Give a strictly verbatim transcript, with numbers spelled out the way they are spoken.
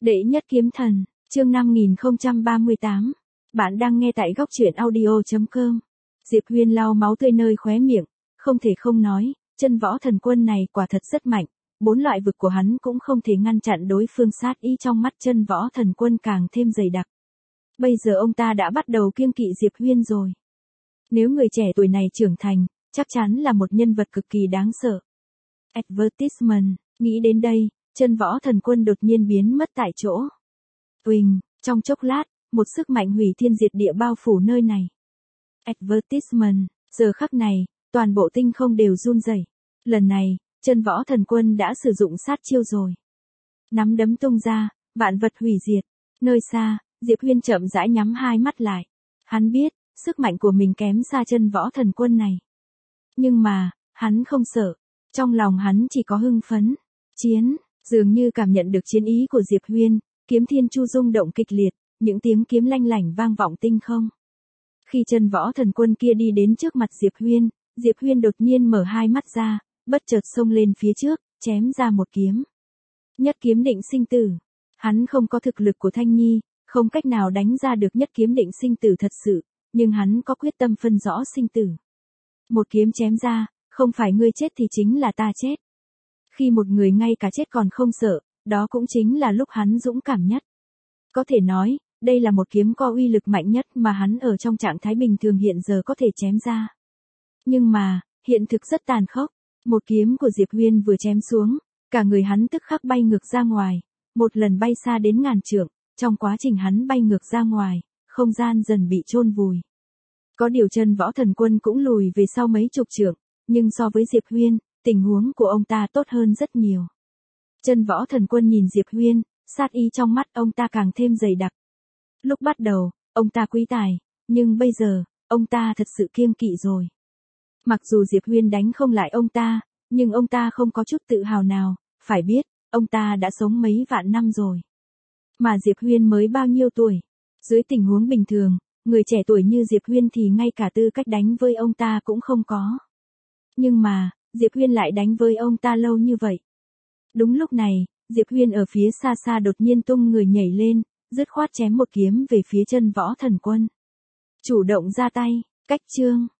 Đệ nhất kiếm thần, chương năm nghìn không trăm ba mươi tám. Bạn đang nghe tại góc truyện audio chấm com. Diệp Huyên lau máu tươi nơi khóe miệng, không thể không nói, chân võ thần quân này quả thật rất mạnh, bốn loại vực của hắn cũng không thể ngăn chặn đối phương, sát ý trong mắt chân võ thần quân càng thêm dày đặc. Bây giờ ông ta đã bắt đầu kiêng kỵ Diệp Huyên rồi. Nếu người trẻ tuổi này trưởng thành, chắc chắn là một nhân vật cực kỳ đáng sợ. Advertisement, nghĩ đến đây, chân võ thần quân đột nhiên biến mất tại chỗ. Uỳnh, trong chốc lát, một sức mạnh hủy thiên diệt địa bao phủ nơi này. Advertisement, giờ khắc này, toàn bộ tinh không đều run rẩy. Lần này, chân võ thần quân đã sử dụng sát chiêu rồi. Nắm đấm tung ra, vạn vật hủy diệt. Nơi xa, Diệp Huyên chậm rãi nhắm hai mắt lại. Hắn biết, sức mạnh của mình kém xa chân võ thần quân này. Nhưng mà, hắn không sợ. Trong lòng hắn chỉ có hưng phấn. Chiến, dường như cảm nhận được chiến ý của Diệp Huyên, kiếm thiên chu rung động kịch liệt, những tiếng kiếm lanh lảnh vang vọng tinh không. Khi chân võ thần quân kia đi đến trước mặt Diệp Huyên, Diệp Huyên đột nhiên mở hai mắt ra, bất chợt xông lên phía trước, chém ra một kiếm. Nhất kiếm định sinh tử. Hắn không có thực lực của Thanh Nhi, không cách nào đánh ra được nhất kiếm định sinh tử thật sự, nhưng hắn có quyết tâm phân rõ sinh tử. Một kiếm chém ra, không phải ngươi chết thì chính là ta chết. Khi một người ngay cả chết còn không sợ, đó cũng chính là lúc hắn dũng cảm nhất. Có thể nói, đây là một kiếm có uy lực mạnh nhất mà hắn ở trong trạng thái bình thường hiện giờ có thể chém ra. Nhưng mà, hiện thực rất tàn khốc. Một kiếm của Diệp Huyên vừa chém xuống, cả người hắn tức khắc bay ngược ra ngoài, một lần bay xa đến ngàn trượng, trong quá trình hắn bay ngược ra ngoài, không gian dần bị chôn vùi. Có điều chân võ thần quân cũng lùi về sau mấy chục trượng, nhưng so với Diệp Huyên, tình huống của ông ta tốt hơn rất nhiều. Chân võ thần quân nhìn Diệp Huyên, sát ý trong mắt ông ta càng thêm dày đặc. Lúc bắt đầu, ông ta quý tài, nhưng bây giờ, ông ta thật sự kiêng kỵ rồi. Mặc dù Diệp Huyên đánh không lại ông ta, nhưng ông ta không có chút tự hào nào, phải biết, ông ta đã sống mấy vạn năm rồi. Mà Diệp Huyên mới bao nhiêu tuổi? Dưới tình huống bình thường, người trẻ tuổi như Diệp Huyên thì ngay cả tư cách đánh với ông ta cũng không có. Nhưng mà, Diệp Huyên lại đánh với ông ta lâu như vậy. Đúng lúc này, Diệp Huyên ở phía xa xa đột nhiên tung người nhảy lên, dứt khoát chém một kiếm về phía chân võ thần quân. Chủ động ra tay, cách chương.